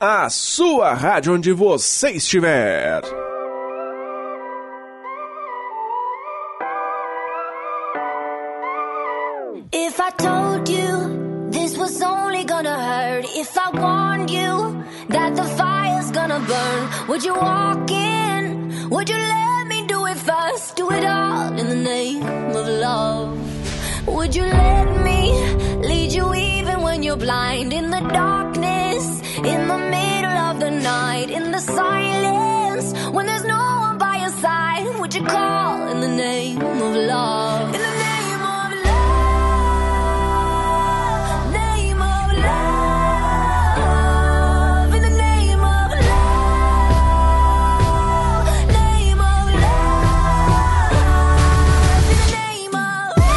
a sua rádio onde você estiver. If I told you this was only gonna hurt, if I warned you that the fire's gonna burn, would you walk in? Would you let me do it first? Do it all in the name of love. Would you let me lead you even when you're blind? In the darkness, in the middle of the night, in the silence, when there's no one by your side, would you call in the name of love? In the name of love, name of love, in the name of love, name of love, in the name of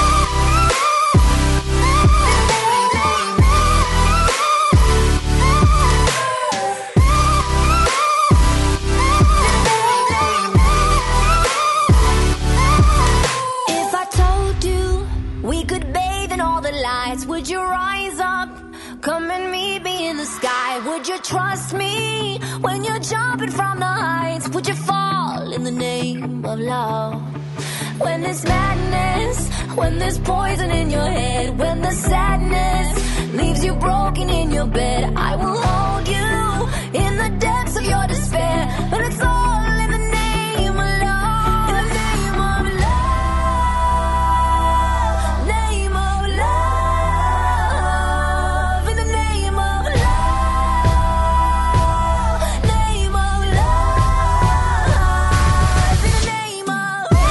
If I told you we could bathe in all the lights, would you rise up? Come and meet me in the sky. Would you trust me when you're jumping from the heights? Would you fall in the name of love? When there's madness, when there's poison in your head, when the sadness leaves you broken in your bed, I will hold you in the depths of your despair. But it's all in the name of love. In the name of love, name of love, in the name of love, name of love, in the name of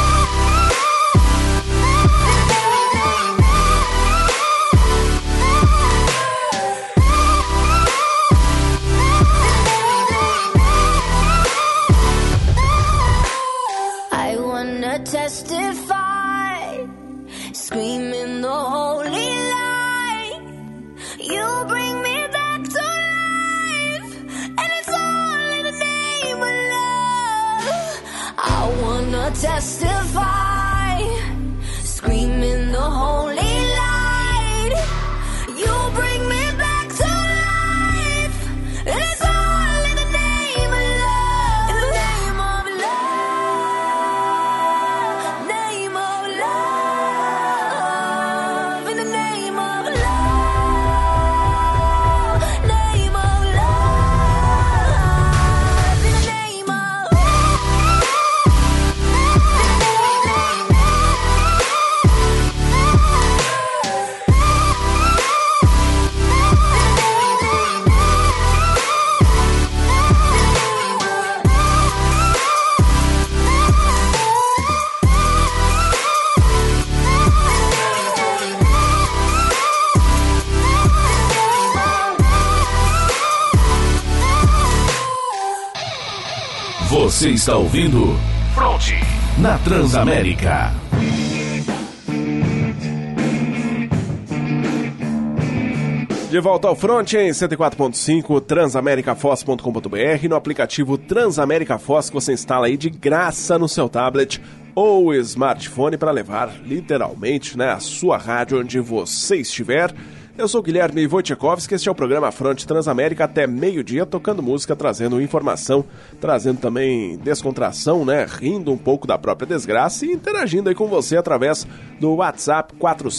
I wanna testify, screaming the holy light. You bring me back to life, and it's all in the name of love. I wanna testify, screaming the holy light. You bring me back to life, and it's all in the name of love. In the name of love, name of love, in the name of love, name of love, in the name of Você está ouvindo Fronte na Transamérica. De volta ao Front em 104.5, transamericafoz.com.br, no aplicativo Transamérica Foz que você instala aí de graça no seu tablet ou smartphone para levar literalmente, né, a sua rádio onde você estiver. Eu sou o Guilherme Wojciechowski, este é o programa Front Transamérica até meio-dia, tocando música, trazendo informação, trazendo também descontração, né, rindo um pouco da própria desgraça e interagindo aí com você através do WhatsApp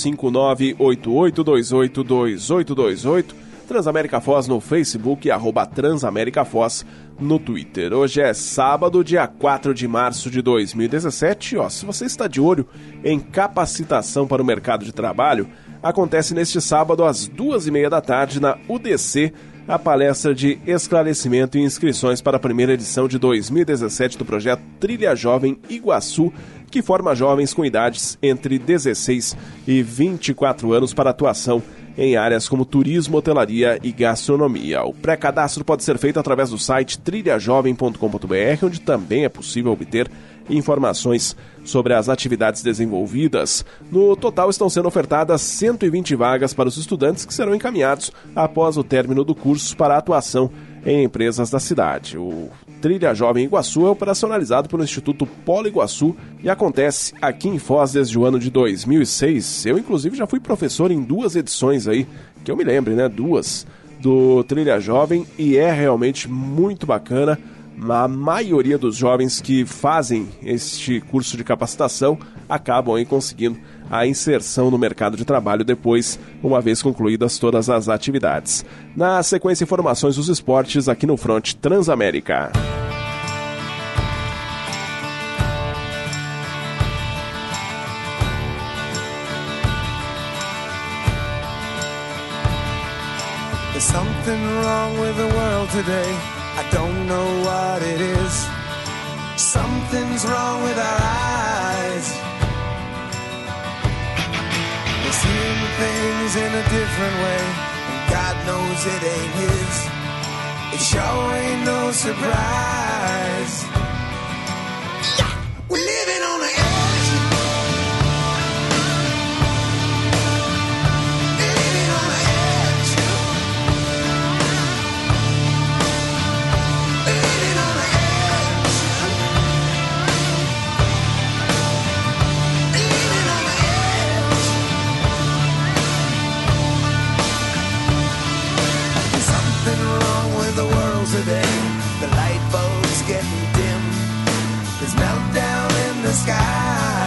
459-8828-2828, Transamérica Foz no Facebook e @Transamérica Foz no Twitter. Hoje é sábado, dia 4 de março de 2017. Se você está de olho em capacitação para o mercado de trabalho, acontece neste sábado às 2h30 da tarde na UDC a palestra de esclarecimento e inscrições para a primeira edição de 2017 do projeto Trilha Jovem Iguaçu, que forma jovens com idades entre 16 e 24 anos para atuação em áreas como turismo, hotelaria e gastronomia. O pré-cadastro pode ser feito através do site trilhajovem.com.br, onde também é possível obter informações sobre as atividades desenvolvidas. No total estão sendo ofertadas 120 vagas para os estudantes que serão encaminhados após o término do curso para a atuação em empresas da cidade. O Trilha Jovem Iguaçu é operacionalizado pelo Instituto Polo Iguaçu e acontece aqui em Foz desde o ano de 2006. Eu, inclusive, já fui professor em 2 edições aí, que eu me lembre, né? 2 do Trilha Jovem e é realmente muito bacana. A maioria dos jovens que fazem este curso de capacitação acabam aí conseguindo a inserção no mercado de trabalho depois, uma vez concluídas todas as atividades. Na sequência, informações dos esportes aqui no Front Transamérica. There's something wrong with the world today. I don't know what it is. Something's wrong with our eyes. We're seeing things in a different way, and God knows it ain't His. It sure ain't no surprise. We're living on the edge. Living on the edge. Living on the edge. Living on the edge. There's something wrong with the world today. The light bulb's getting dim. There's meltdown in the sky.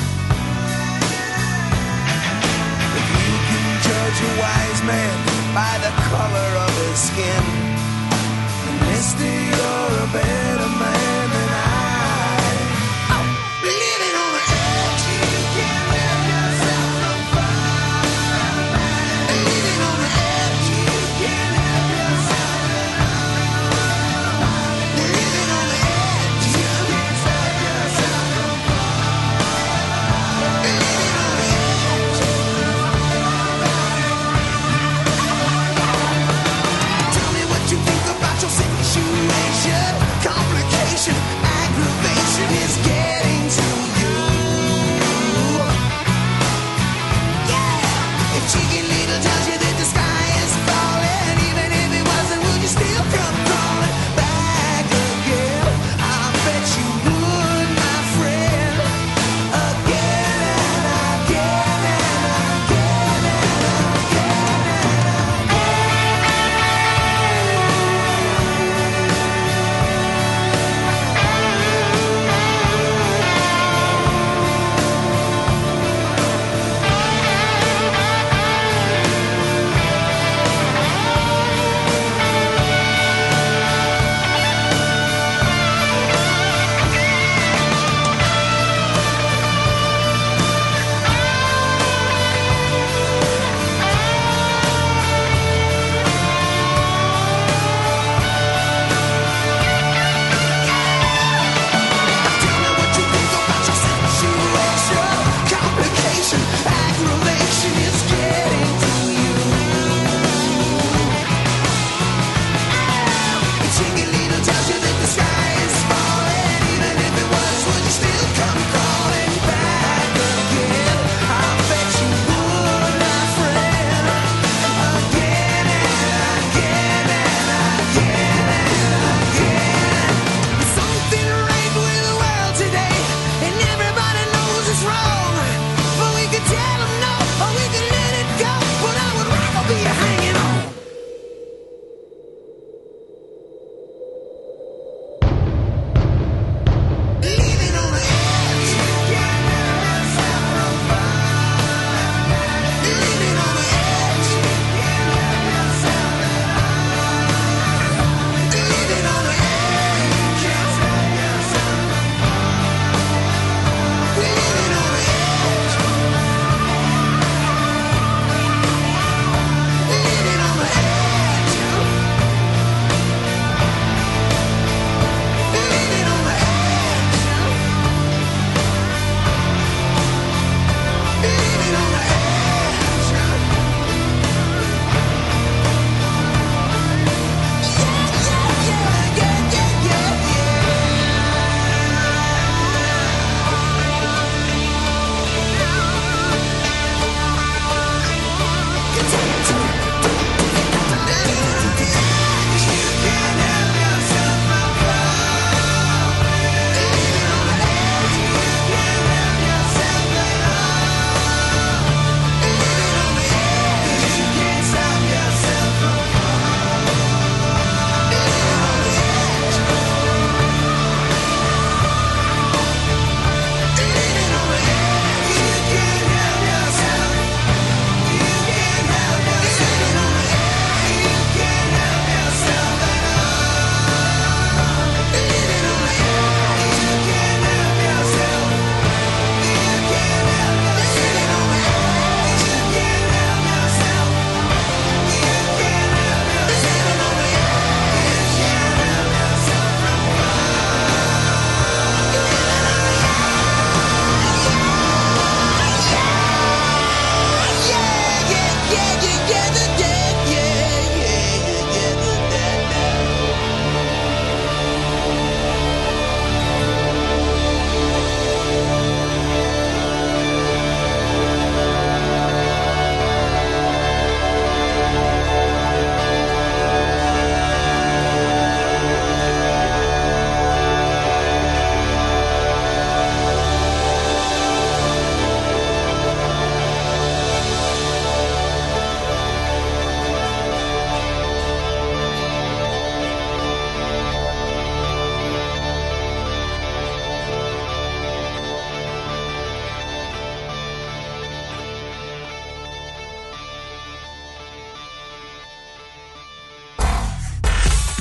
If you can judge a wise man by the color of his skin, then mister, you're a better man than I. Living on the edge, you can't let yourself from far. Living on the edge, you can't help yourself. Living on the edge, you can't stop yourself from far. Living on the edge. Tell me what you think about your situation.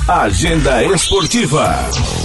Agenda Esportiva.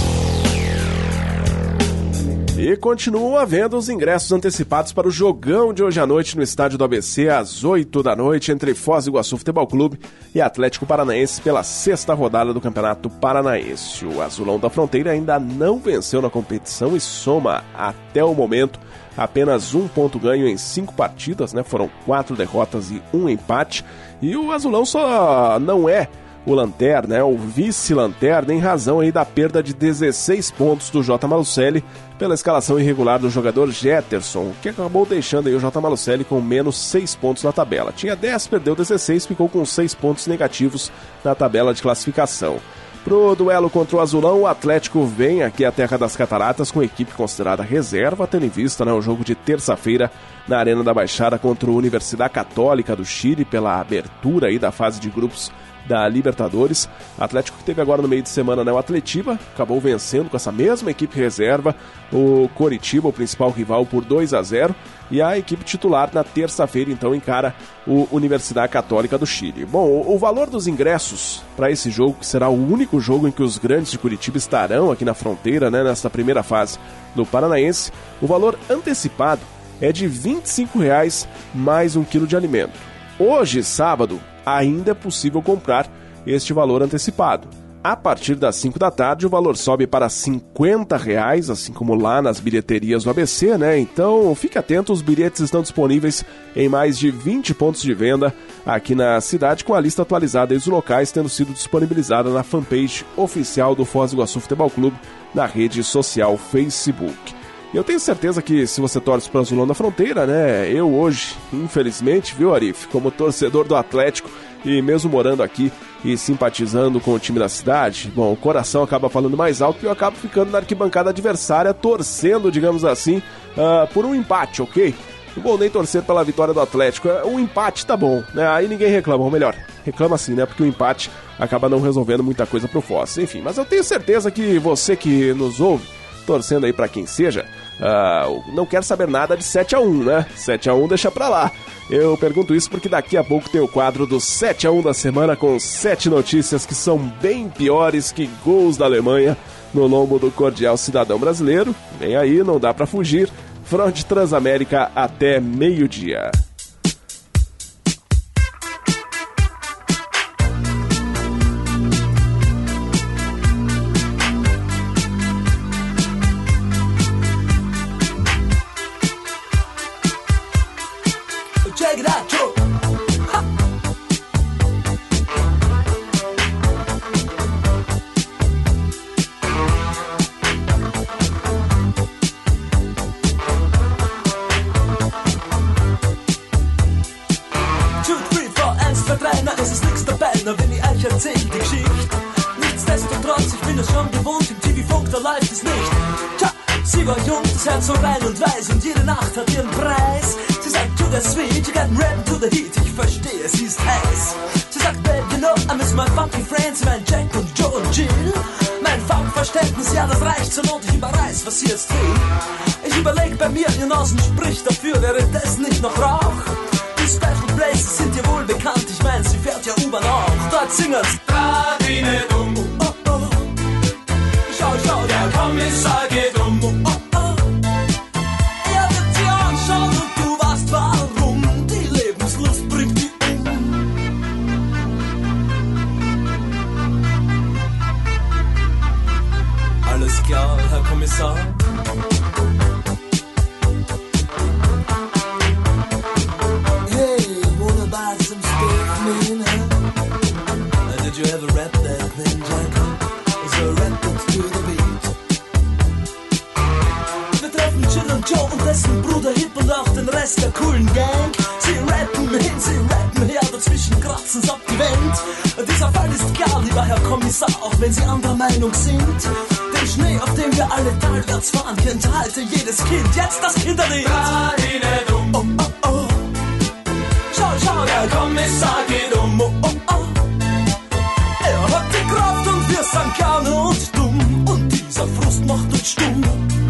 E continuam havendo os ingressos antecipados para o jogão de hoje à noite no estádio do ABC, às 8 da noite, entre Foz do Iguaçu Futebol Clube e Atlético Paranaense pela 6ª rodada do Campeonato Paranaense. O Azulão da Fronteira ainda não venceu na competição e soma, até o momento, apenas 1 ponto ganho em 5 partidas, né? Foram 4 derrotas e 1 empate. E o Azulão só não é o lanterna, o vice-lanterna, em razão aí da perda de 16 pontos do J. Malucelli pela escalação irregular do jogador Jetterson, que acabou deixando aí o J. Malucelli com menos 6 pontos na tabela. Tinha 10, perdeu 16, ficou com 6 pontos negativos na tabela de classificação. Pro duelo contra o Azulão, o Atlético vem aqui à Terra das Cataratas com a equipe considerada reserva, tendo em vista o jogo de terça-feira na Arena da Baixada contra a Universidade Católica do Chile pela abertura aí da fase de grupos da Libertadores. Atlético que teve agora no meio de semana o Atletiba, acabou vencendo com essa mesma equipe reserva o Coritiba, o principal rival, por 2-0, e a equipe titular na terça-feira então encara o Universidade Católica do Chile. Bom, o valor dos ingressos para esse jogo, que será o único jogo em que os grandes de Curitiba estarão aqui na fronteira, né, nesta primeira fase do Paranaense, o valor antecipado é de R$ 25,00 mais 1 quilo de alimento. Hoje, sábado, ainda é possível comprar este valor antecipado. A partir das 5 da tarde, o valor sobe para R$ 50,00, assim como lá nas bilheterias do ABC, né? Então, fique atento, os bilhetes estão disponíveis em mais de 20 pontos de venda aqui na cidade, com a lista atualizada e os locais tendo sido disponibilizada na fanpage oficial do Foz do Iguaçu Futebol Clube na rede social Facebook. E eu tenho certeza que se você torce para o Azulão da Fronteira, né? Eu hoje, infelizmente, viu, Arif, como torcedor do Atlético e mesmo morando aqui e simpatizando com o time da cidade, bom, o coração acaba falando mais alto e eu acabo ficando na arquibancada adversária, torcendo, digamos assim, por um empate, ok? Não vou nem torcer pela vitória do Atlético, um empate tá bom, né? Aí ninguém reclama, ou melhor, reclama sim, né? Porque o empate acaba não resolvendo muita coisa pro Foz. Enfim, mas eu tenho certeza que você que nos ouve, torcendo aí pra quem seja, não quer saber nada de 7-1, né? 7-1 deixa pra lá. Eu pergunto isso porque daqui a pouco tem o quadro do 7-1 da semana, com 7 notícias que são bem piores que gols da Alemanha no lombo do cordial cidadão brasileiro. Vem aí, não dá pra fugir. Fronte Transamérica até meio-dia. Check it out, Joe. Ha. Es ist nix dabei, nur wenn ich euch erzähl die Geschichte. Nichtsdestotrotz, ich bin es schon gewohnt, im TV-Funk, da läuft es nicht. Tja, sie war jung, das Herz so rein und weiß, und jede Nacht hat ihren Preis. Sie sagt, to the sweet, you got rap to the heat, ich verstehe, sie ist heiß. Sie sagt, babe, you know, I miss my funky friends, mein Jack und Joe und Jill. Mein Funkverständnis, ja, das reicht zur Not, ich überreiß, was sie jetzt will. Ich überleg bei mir, ihr Nasen spricht dafür, wäre das nicht noch Rauch? Special Places sind dir wohl bekannt, ich mein, sie fährt ja U-Bahn auch. Dort singen's Radine dumm, oh, oh. Schau, schau, der Kommissar geht um, oh, oh. Er wird sie anschauen und du weißt warum. Die Lebenslust bringt die um. Alles klar, Herr Kommissar. Did you ever rap that thing, Jack? So rap it to the beat. Wir treffen Jill und Joe und dessen Bruder Hip und auch den Rest der coolen Gang. Sie rappen hin, sie rappen her, dazwischen kratzen's ab die Wand. Dieser Fall ist klar, lieber Herr Kommissar, auch wenn Sie anderer Meinung sind. Den Schnee, auf dem wir alle talwärts fahren, kennt heute jedes Kind. Jetzt das Kinderlied. Radine dumm, oh, oh, oh. Schau, schau, der Kommissar geht um, oh, oh, oh. Er hat die Kraft und wir sind gerne und dumm. Und dieser Frust macht uns stumm.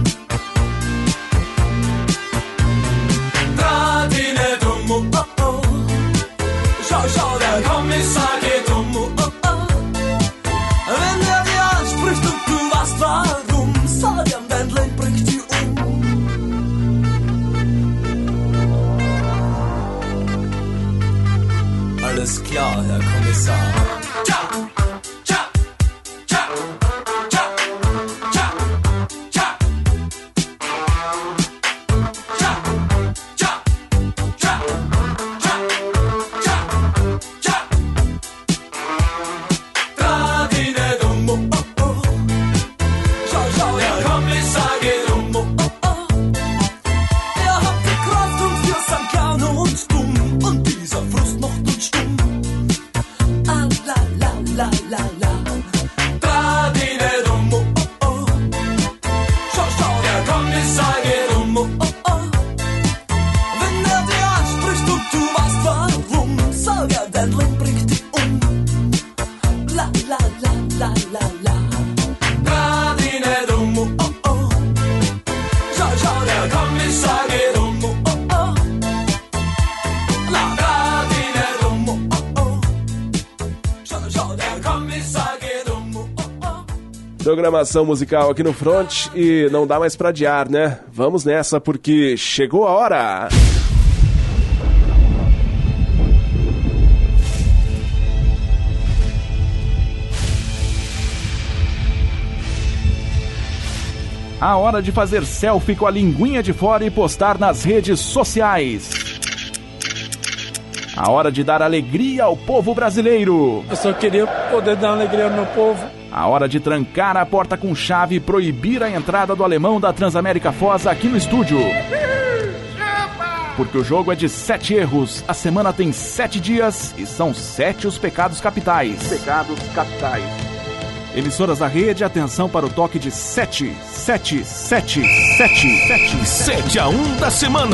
Radine dumm, oh, oh, oh. Schau, schau, der Kommissar geht um, oh, oh, oh. Programação musical aqui no Front e não dá mais pra adiar, né? Vamos nessa porque chegou a hora! A hora de fazer selfie com a linguinha de fora e postar nas redes sociais. A hora de dar alegria ao povo brasileiro. Eu só queria poder dar alegria ao meu povo. A hora de trancar a porta com chave e proibir a entrada do alemão da Transamérica Foz aqui no estúdio. Porque o jogo é de 7 erros, a semana tem 7 dias e são 7 os pecados capitais. Pecados capitais. Emissoras da rede, atenção para o toque de 7, 7, 7, 7, 7. 7-1 da semana.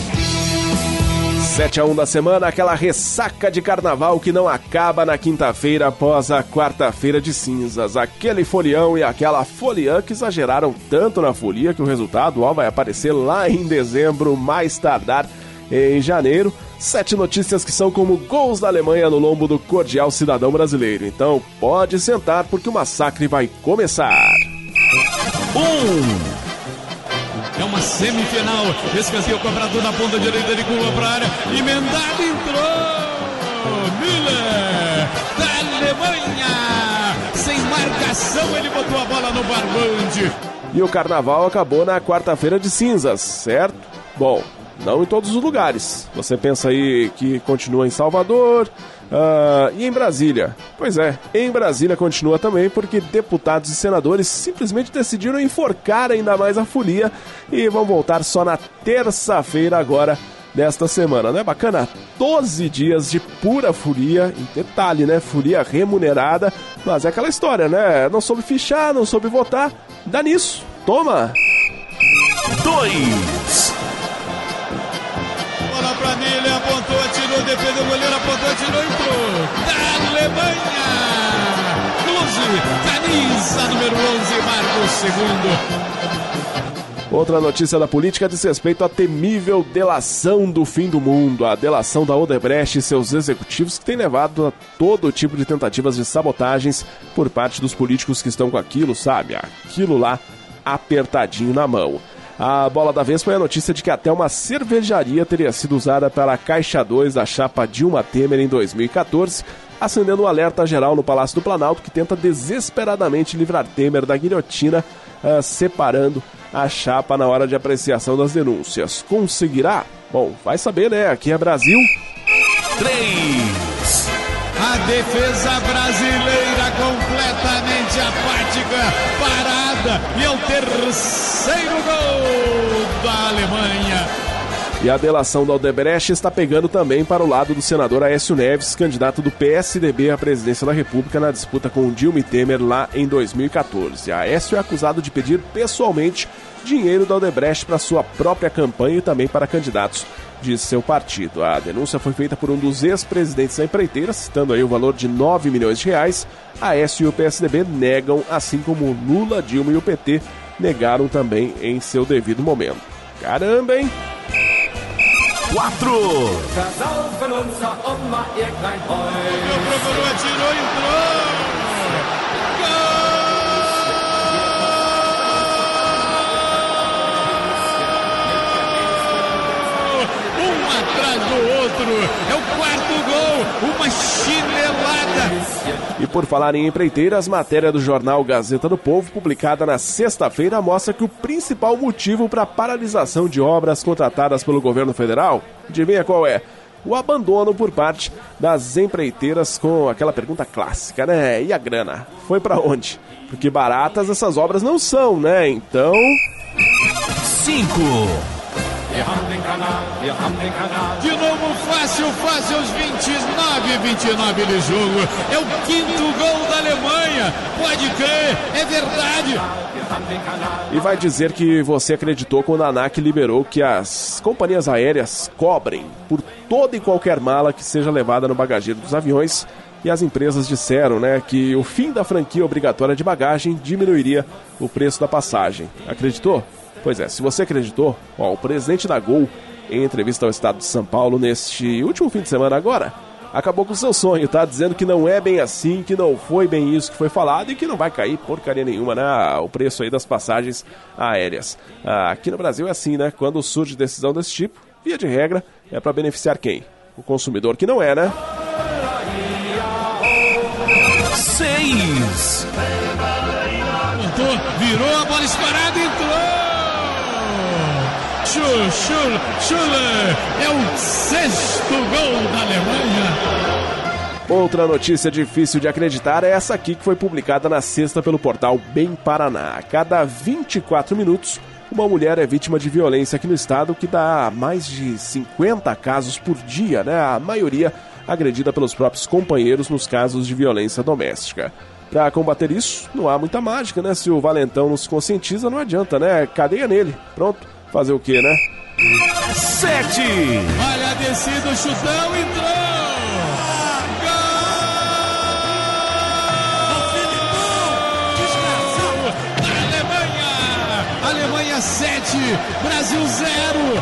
7-1 da semana, aquela ressaca de carnaval que não acaba na quinta-feira após a quarta-feira de cinzas. Aquele folião e aquela foliã que exageraram tanto na folia que o resultado vai aparecer lá em dezembro, mais tardar em janeiro. 7 notícias que são como gols da Alemanha no lombo do cordial cidadão brasileiro. Então pode sentar porque o massacre vai começar. É uma semifinal. Escanteio cobrado na ponta direita de curva para a área. Emendado, entrou. Müller, da Alemanha. Sem marcação, ele botou a bola no barbante. E o carnaval acabou na quarta-feira de cinzas, certo? Bom, não em todos os lugares. Você pensa aí que continua em Salvador e em Brasília. Pois é, em Brasília continua também porque deputados e senadores simplesmente decidiram enforcar ainda mais a folia e vão voltar só na terça-feira agora desta semana. Não é bacana? 12 dias de pura folia, em detalhe, né? Folia remunerada, mas é aquela história, né? Não soube fichar, não soube votar, dá nisso. Toma! 2. Bola pra Nele, apontou, atirou, defendeu o goleiro, apontou, atirou, entrou. Da Alemanha! 12, camisa número 11, marca o segundo. Outra notícia da política diz respeito à temível delação do fim do mundo, a delação da Odebrecht e seus executivos, que tem levado a todo tipo de tentativas de sabotagens por parte dos políticos que estão com aquilo, sabe? Aquilo lá apertadinho na mão. A bola da vez foi a notícia de que até uma cervejaria teria sido usada pela Caixa 2 da chapa Dilma Temer em 2014, acendendo um alerta geral no Palácio do Planalto que tenta desesperadamente livrar Temer da guilhotina, separando a chapa na hora de apreciação das denúncias. Conseguirá? Bom, vai saber, né? Aqui é Brasil. 3. A defesa brasileira completamente apática, parada, e é o terceiro gol da Alemanha. E a delação da Odebrecht está pegando também para o lado do senador Aécio Neves, candidato do PSDB à presidência da República na disputa com Dilma e Temer lá em 2014. Aécio é acusado de pedir pessoalmente dinheiro da Odebrecht para sua própria campanha e também para candidatos de seu partido. A denúncia foi feita por um dos ex-presidentes da empreiteira, citando aí o valor de 9 milhões de reais. Aécio e o PSDB negam, assim como Lula, Dilma e o PT negaram também em seu devido momento. Caramba, hein? 4. Procurou, atirou, entrou. Atrás do outro, é o quarto gol, uma chinelada E por falar em empreiteiras, matéria do jornal Gazeta do Povo, publicada na sexta-feira, mostra que o principal motivo para a paralisação de obras contratadas pelo governo federal, adivinha qual é? O abandono por parte das empreiteiras com aquela pergunta clássica, né? E a grana? Foi para onde? Porque baratas essas obras não são, né? Então... 5. De novo, fácil, aos 29 de jogo. É o 5º gol da Alemanha. Pode crer, é verdade. E vai dizer que você acreditou quando a ANAC liberou que as companhias aéreas cobrem por toda e qualquer mala que seja levada no bagageiro dos aviões. E as empresas disseram, né, que o fim da franquia obrigatória de bagagem diminuiria o preço da passagem. Acreditou? Pois é, se você acreditou, o presidente da Gol, em entrevista ao Estado de São Paulo neste último fim de semana agora, acabou com o seu sonho, tá? Dizendo que não é bem assim, que não foi bem isso que foi falado e que não vai cair porcaria nenhuma, né? O preço aí das passagens aéreas. Aqui no Brasil é assim, né? Quando surge decisão desse tipo, via de regra, é para beneficiar quem? O consumidor, que não é, né? 6. Virou a bola escorada e entrou! Schuller é o 6º gol da Alemanha. Outra notícia difícil de acreditar é essa aqui que foi publicada na sexta pelo portal Bem Paraná. A cada 24 minutos, uma mulher é vítima de violência aqui no estado, que dá mais de 50 casos por dia, né? A maioria agredida pelos próprios companheiros nos casos de violência doméstica. Para combater isso, não há muita mágica, né? Se o valentão não se conscientiza, não adianta, né? Cadeia nele. Pronto. Fazer o quê, né? 7. Olha a descida, o chutão, entrou! Gol! Alemanha 7, Brasil 0.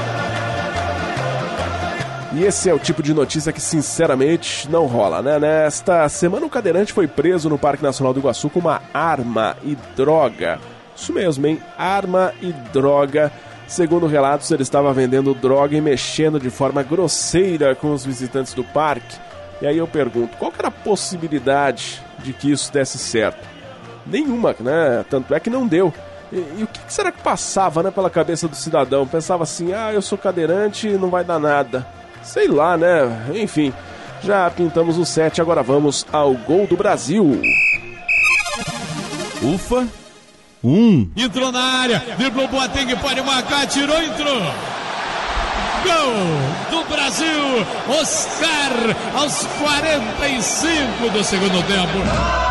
E esse é o tipo de notícia que, sinceramente, não rola, né? Nesta semana, o cadeirante foi preso no Parque Nacional do Iguaçu com uma arma e droga. Isso mesmo, hein? Arma e droga. Segundo relatos, ele estava vendendo droga e mexendo de forma grosseira com os visitantes do parque. E aí eu pergunto, qual que era a possibilidade de que isso desse certo? Nenhuma, né? Tanto é que não deu. E o que será que passava, né, pela cabeça do cidadão? Pensava assim, eu sou cadeirante e não vai dar nada. Sei lá, né? Enfim, já pintamos o 7, agora vamos ao gol do Brasil. Ufa. 1. Entrou na área, driblou o Boateng, pode marcar, tirou, entrou. Gol do Brasil, Oscar, aos 45 do segundo tempo.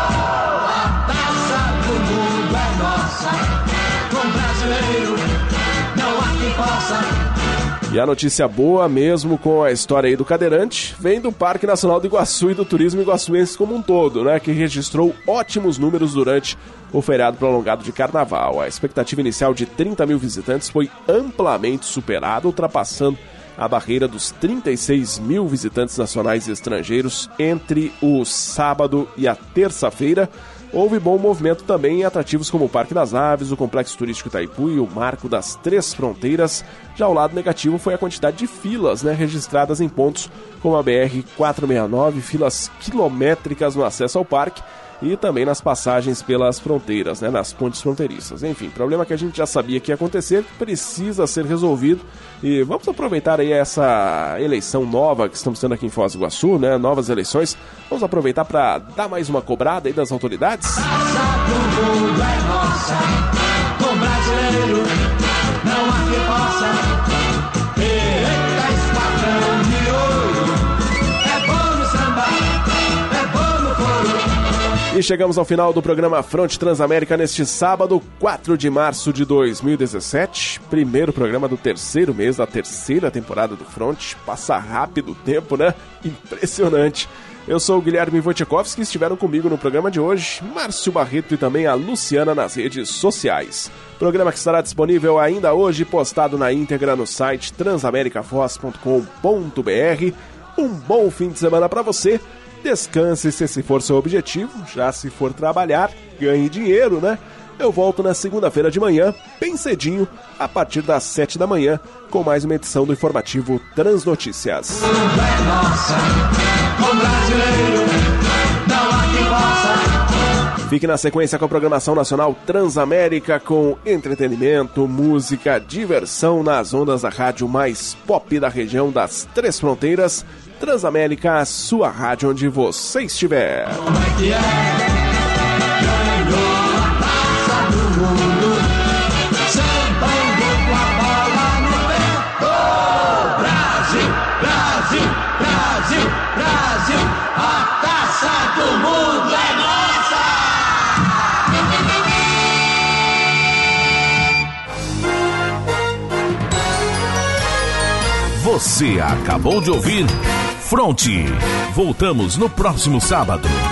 A taça do mundo é nossa, com brasileiro não há quem possa. E a notícia boa, mesmo com a história aí do cadeirante, vem do Parque Nacional do Iguaçu e do turismo iguaçuense como um todo, né? Que registrou ótimos números durante o feriado prolongado de carnaval. A expectativa inicial de 30 mil visitantes foi amplamente superada, ultrapassando a barreira dos 36 mil visitantes nacionais e estrangeiros entre o sábado e a terça-feira. Houve bom movimento também em atrativos como o Parque das Aves, o Complexo Turístico Itaipu e o Marco das Três Fronteiras. Já o lado negativo foi a quantidade de filas, né, registradas em pontos como a BR-469, filas quilométricas no acesso ao parque e também nas passagens pelas fronteiras, né, nas pontes fronteiriças. Enfim, problema que a gente já sabia que ia acontecer, precisa ser resolvido. E vamos aproveitar aí essa eleição nova que estamos tendo aqui em Foz do Iguaçu, né, novas eleições. Vamos aproveitar para dar mais uma cobrada aí das autoridades. Taça do mundo é nossa, com brasileiro não há quem possa. Eita, esquadrão de ouro, é bom no samba, é bom no coro. E chegamos ao final do programa Fronte Transamérica neste sábado, 4 de março de 2017. Primeiro programa do terceiro mês da terceira temporada do Fronte. Passa rápido o tempo, né? Impressionante. Eu sou o Guilherme Wojciechowski e estiveram comigo no programa de hoje Márcio Barreto e também a Luciana nas redes sociais. Programa que estará disponível ainda hoje, postado na íntegra no site transamericafoz.com.br. Um bom fim de semana para você. Descanse se esse for seu objetivo. Já se for trabalhar, ganhe dinheiro, né? Eu volto na segunda-feira de manhã, bem cedinho, a partir das 7 da manhã, com mais uma edição do informativo Transnotícias. É nossa, com brasileiro Fique na sequência com a programação nacional Transamérica, com entretenimento, música, diversão nas ondas da rádio mais pop da região das Três Fronteiras. Transamérica, a sua rádio onde você estiver. Como é que é? Ganhou a taça do mundo, sambando com a bola no pé. Oh, Brasil, Brasil, Brasil, Brasil, a taça do mundo é nossa! Você acabou de ouvir Fronte. Voltamos no próximo sábado.